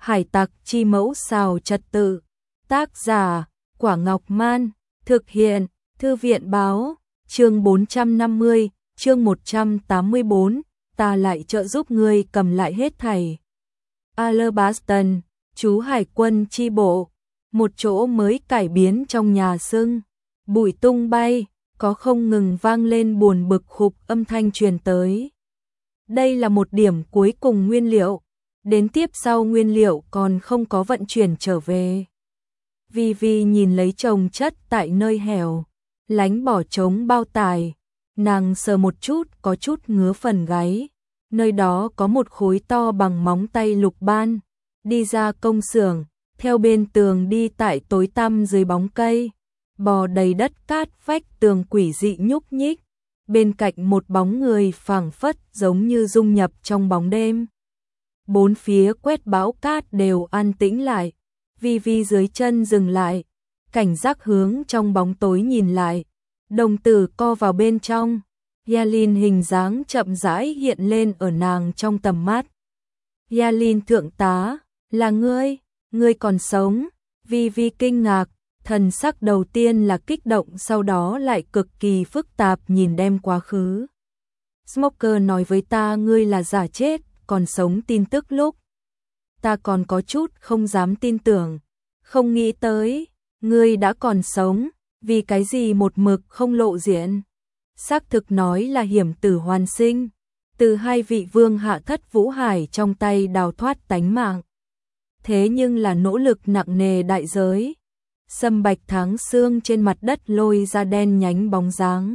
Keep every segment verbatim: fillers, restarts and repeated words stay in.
Hải tặc chi mẫu xào trật tự. Tác giả, Quả Ngọc Man. Thực hiện, Thư viện Báo. Chương bốn trăm năm mươi, chương một trăm tám mươi tư, ta lại trợ giúp ngươi cầm lại hết thảy. Alabaston, chú hải quân chi bộ. Một chỗ mới cải biến trong nhà sưng. Bụi tung bay, có không ngừng vang lên buồn bực khục âm thanh truyền tới. Đây là một điểm cuối cùng nguyên liệu. Đến tiếp sau nguyên liệu còn không có vận chuyển trở về. Vi Vi nhìn lấy chồng chất tại nơi hẻo, lánh bỏ trống bao tải. Nàng sờ một chút có chút ngứa phần gáy. Nơi đó có một khối to bằng móng tay lục ban. Đi ra công xưởng, theo bên tường đi tại tối tăm dưới bóng cây. Bò đầy đất cát, vách tường quỷ dị nhúc nhích. Bên cạnh một bóng người phảng phất giống như dung nhập trong bóng đêm. Bốn phía quét bão cát đều an tĩnh lại. Vi Vi dưới chân dừng lại, cảnh giác hướng trong bóng tối nhìn lại. Đồng tử co vào bên trong. Yalin hình dáng chậm rãi hiện lên ở nàng trong tầm mắt. Yalin thượng tá, là ngươi, ngươi còn sống. Vi Vi kinh ngạc, thần sắc đầu tiên là kích động, sau đó lại cực kỳ phức tạp nhìn đem quá khứ. Smoker nói với ta ngươi là giả chết, còn sống tin tức lúc. Ta còn có chút không dám tin tưởng, không nghĩ tới, ngươi đã còn sống, vì cái gì một mực không lộ diện. Xác thực nói là hiểm tử hoàn sinh, từ hai vị vương hạ thất Vũ Hải trong tay đào thoát tánh mạng. Thế nhưng là nỗ lực nặng nề đại giới. Sâm bạch tháng xương trên mặt đất lôi ra đen nhánh bóng dáng.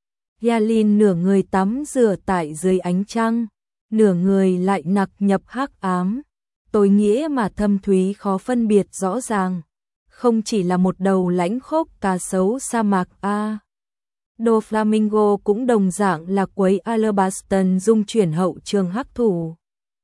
Yalin nửa người tắm rửa tại dưới ánh trăng, nửa người lại nặc nhập hắc ám. Tối nghĩa mà thâm thúy khó phân biệt rõ ràng. Không chỉ là một đầu lãnh khốc cá sấu sa mạc A. Doflamingo cũng đồng dạng là quấy Alabaston dung chuyển hậu trường hắc thủ.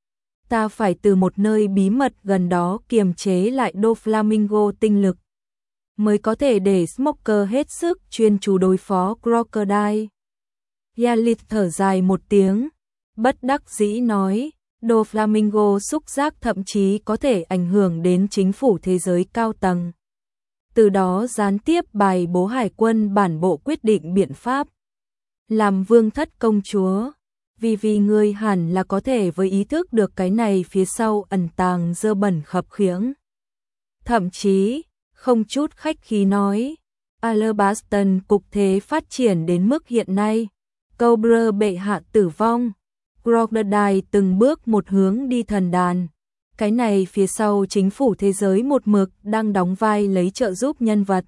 Ta phải từ một nơi bí mật gần đó kiềm chế lại Doflamingo tinh lực, mới có thể để Smoker hết sức chuyên chú đối phó Crocodile. Yalit thở dài một tiếng, bất đắc dĩ nói, Doflamingo xúc giác thậm chí có thể ảnh hưởng đến chính phủ thế giới cao tầng. Từ đó gián tiếp bài bố hải quân bản bộ quyết định biện pháp. Làm vương thất công chúa, vì vì ngươi hẳn là có thể với ý thức được cái này phía sau ẩn tàng dơ bẩn khập khiễng. Thậm chí, không chút khách khí nói, Alabaston cục thế phát triển đến mức hiện nay, Cobra bệ hạ tử vong, Crocodile từng bước một hướng đi thần đàn. Cái này phía sau chính phủ thế giới một mực đang đóng vai lấy trợ giúp nhân vật.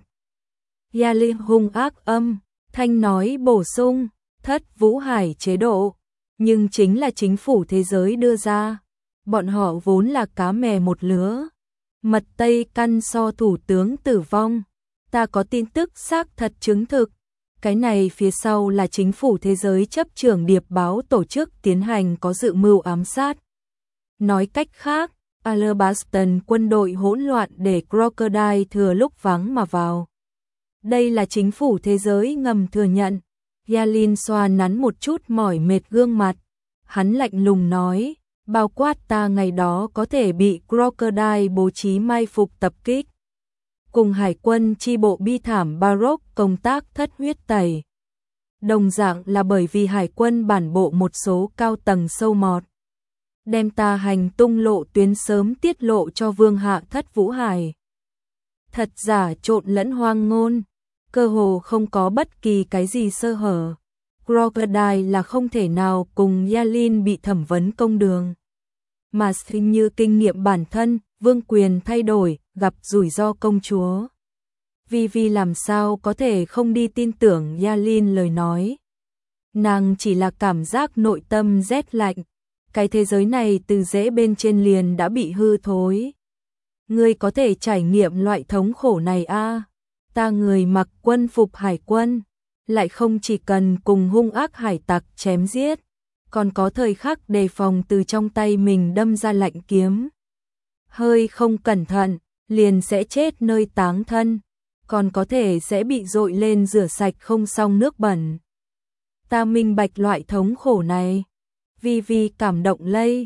Yali hung ác âm, thanh nói bổ sung, thất Vũ Hải chế độ, nhưng chính là chính phủ thế giới đưa ra. Bọn họ vốn là cá mè một lứa. Mật Tây căn so thủ tướng tử vong. Ta có tin tức xác thật chứng thực. Cái này phía sau là chính phủ thế giới chấp trưởng điệp báo tổ chức tiến hành có dự mưu ám sát. Nói cách khác, Alabaston quân đội hỗn loạn để Crocodile thừa lúc vắng mà vào. Đây là chính phủ thế giới ngầm thừa nhận. Yalin xoa nắn một chút mỏi mệt gương mặt. Hắn lạnh lùng nói, bao quát ta ngày đó có thể bị Crocodile bố trí mai phục tập kích. Cùng hải quân chi bộ bi thảm Baroque công tác thất huyết tẩy. Đồng dạng là bởi vì hải quân bản bộ một số cao tầng sâu mọt. Đem ta hành tung lộ tuyến sớm tiết lộ cho vương hạ thất Vũ Hải. Thật giả trộn lẫn hoang ngôn, cơ hồ không có bất kỳ cái gì sơ hở. Crocodile là không thể nào cùng Yalin bị thẩm vấn công đường. Mà sinh như kinh nghiệm bản thân, vương quyền thay đổi, gặp rủi ro công chúa. Vi Vi làm sao có thể không đi tin tưởng Yalin lời nói. Nàng chỉ là cảm giác nội tâm rét lạnh. Cái thế giới này từ rễ bên trên liền đã bị hư thối. Ngươi có thể trải nghiệm loại thống khổ này a? À? Ta người mặc quân phục hải quân, lại không chỉ cần cùng hung ác hải tặc chém giết, còn có thời khắc đề phòng từ trong tay mình đâm ra lạnh kiếm. Hơi không cẩn thận, liền sẽ chết nơi táng thân, còn có thể sẽ bị dội lên rửa sạch không xong nước bẩn. Ta minh bạch loại thống khổ này. Vi Vi cảm động lây,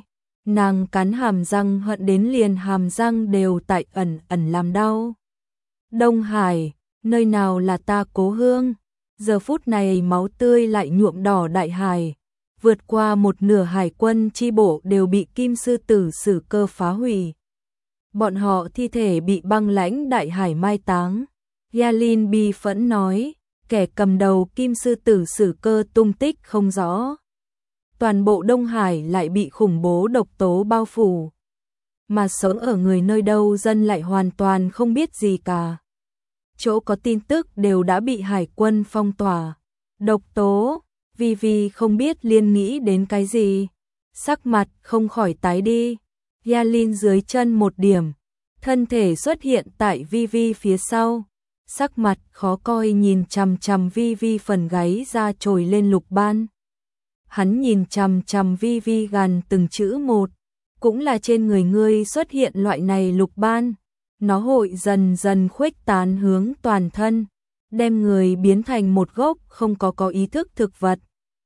Nàng cắn hàm răng hận đến liền hàm răng đều tại ẩn ẩn làm đau. Đông Hải, nơi nào là ta cố hương? Giờ phút này máu tươi lại nhuộm đỏ đại hải. Vượt qua một nửa hải quân chi bộ đều bị Kim Sư Tử Sử Cơ phá hủy. Bọn họ thi thể bị băng lãnh đại hải mai táng. Yalin bi phẫn nói, kẻ cầm đầu Kim Sư Tử Sử Cơ tung tích không rõ. Toàn bộ Đông Hải lại bị khủng bố độc tố bao phủ. Mà sống ở người nơi đâu dân lại hoàn toàn không biết gì cả. Chỗ có tin tức đều đã bị hải quân phong tỏa. Độc tố, Vi Vi không biết liên nghĩ đến cái gì. Sắc mặt không khỏi tái đi. Yalin dưới chân một điểm. Thân thể xuất hiện tại Vi Vi phía sau. Sắc mặt khó coi nhìn chằm chằm Vi Vi phần gáy ra trồi lên Lục Ban. Hắn nhìn chằm chằm Vi Vi gằn từng chữ một. Cũng là trên người ngươi xuất hiện loại này Lục Ban. Nó hội dần dần khuếch tán hướng toàn thân, đem người biến thành một gốc không có có ý thức thực vật.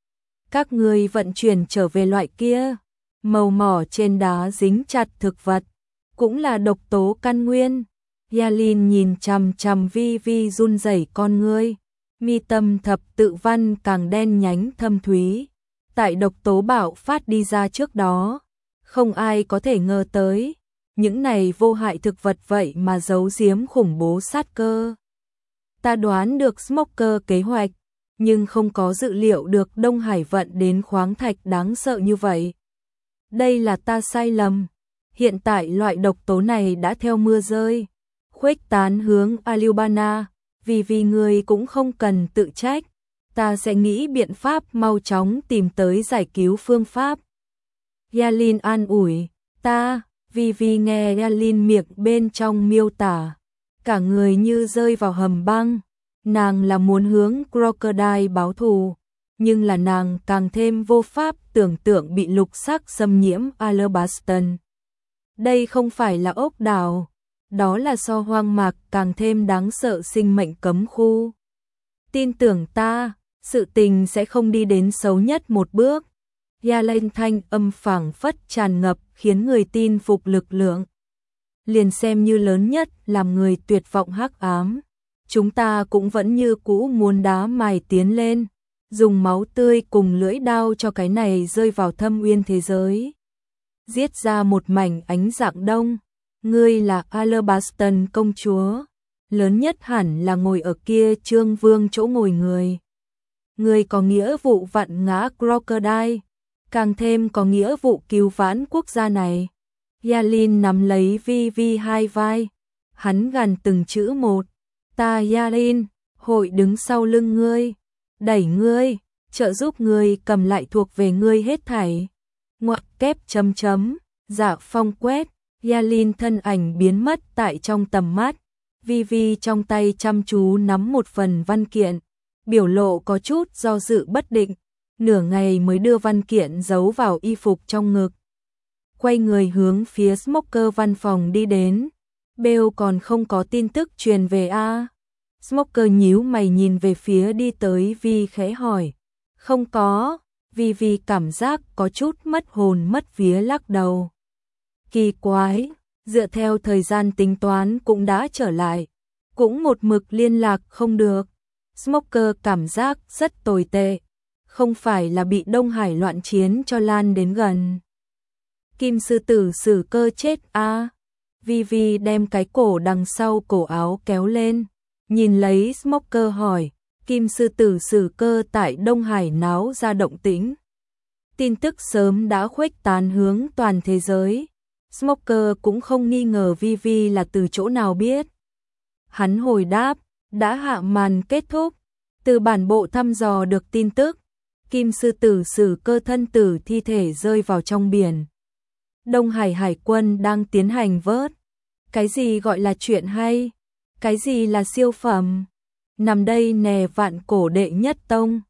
Các ngươi vận chuyển trở về loại kia, màu mỏ trên đá dính chặt thực vật, cũng là độc tố căn nguyên. Yalin nhìn chằm chằm Vi Vi run rẩy con ngươi, mi tâm thập tự văn càng đen nhánh thâm thúy. Tại độc tố bạo phát đi ra trước đó, không ai có thể ngờ tới. Những này vô hại thực vật vậy mà giấu giếm khủng bố sát cơ. Ta đoán được Smoker kế hoạch, nhưng không có dự liệu được Đông Hải vận đến khoáng thạch đáng sợ như vậy. Đây là ta sai lầm. Hiện tại loại độc tố này đã theo mưa rơi, khuếch tán hướng Alubana, vì vì người cũng không cần tự trách. Ta sẽ nghĩ biện pháp mau chóng tìm tới giải cứu phương pháp. Yalin an ủi, ta... Vi Vi nghe Yalin miệng bên trong miêu tả, cả người như rơi vào hầm băng. Nàng là muốn hướng Crocodile báo thù, nhưng là nàng càng thêm vô pháp tưởng tượng bị lục sắc xâm nhiễm Alabaston. Đây không phải là ốc đảo, đó là so hoang mạc càng thêm đáng sợ sinh mệnh cấm khu. Tin tưởng ta, sự tình sẽ không đi đến xấu nhất một bước. Yalin thanh âm phảng phất tràn ngập khiến người tin phục lực lượng. Liền xem như lớn nhất làm người tuyệt vọng hắc ám, chúng ta cũng vẫn như cũ muốn đá mài tiến lên, dùng máu tươi cùng lưỡi đao cho cái này rơi vào thâm uyên thế giới. Giết ra một mảnh ánh dạng đông, ngươi là Alabaston công chúa, lớn nhất hẳn là ngồi ở kia Trương Vương chỗ ngồi người. Ngươi có nghĩa vụ vặn ngã Crocodile, càng thêm có nghĩa vụ cứu vãn quốc gia này. Yalin nắm lấy Vi Vi hai vai, hắn gằn từng chữ một, ta Yalin, hội đứng sau lưng ngươi, đẩy ngươi, trợ giúp ngươi cầm lại thuộc về ngươi hết thảy. Ngoặc kép chấm chấm, dạ phong quét, Yalin thân ảnh biến mất tại trong tầm mắt. Vi Vi trong tay chăm chú nắm một phần văn kiện, biểu lộ có chút do dự bất định. Nửa ngày mới đưa văn kiện giấu vào y phục trong ngực. Quay người hướng phía Smoker văn phòng đi đến. Bell còn không có tin tức truyền về a à? Smoker nhíu mày nhìn về phía đi tới Vi khẽ hỏi. Không có. Vi Vi cảm giác có chút mất hồn mất vía lắc đầu. Kỳ quái, dựa theo thời gian tính toán cũng đã trở lại. Cũng một mực liên lạc không được. Smoker cảm giác rất tồi tệ. Không phải là bị Đông Hải loạn chiến cho lan đến gần. Kim Sư Tử Sử Cơ chết a à? Vi Vi đem cái cổ đằng sau cổ áo kéo lên, nhìn lấy Smoker hỏi, Kim Sư Tử Sử Cơ tại Đông Hải náo ra động tĩnh. Tin tức sớm đã khuếch tán hướng toàn thế giới. Smoker cũng không nghi ngờ Vi Vi là từ chỗ nào biết. Hắn hồi đáp, đã hạ màn kết thúc. Từ bản bộ thăm dò được tin tức, Kim Sư Tử Sử Cơ thân tử thi thể rơi vào trong biển. Đông Hải Hải quân đang tiến hành vớt. Cái gì gọi là chuyện hay? Cái gì là siêu phẩm? Nằm đây nè vạn cổ đệ nhất tông.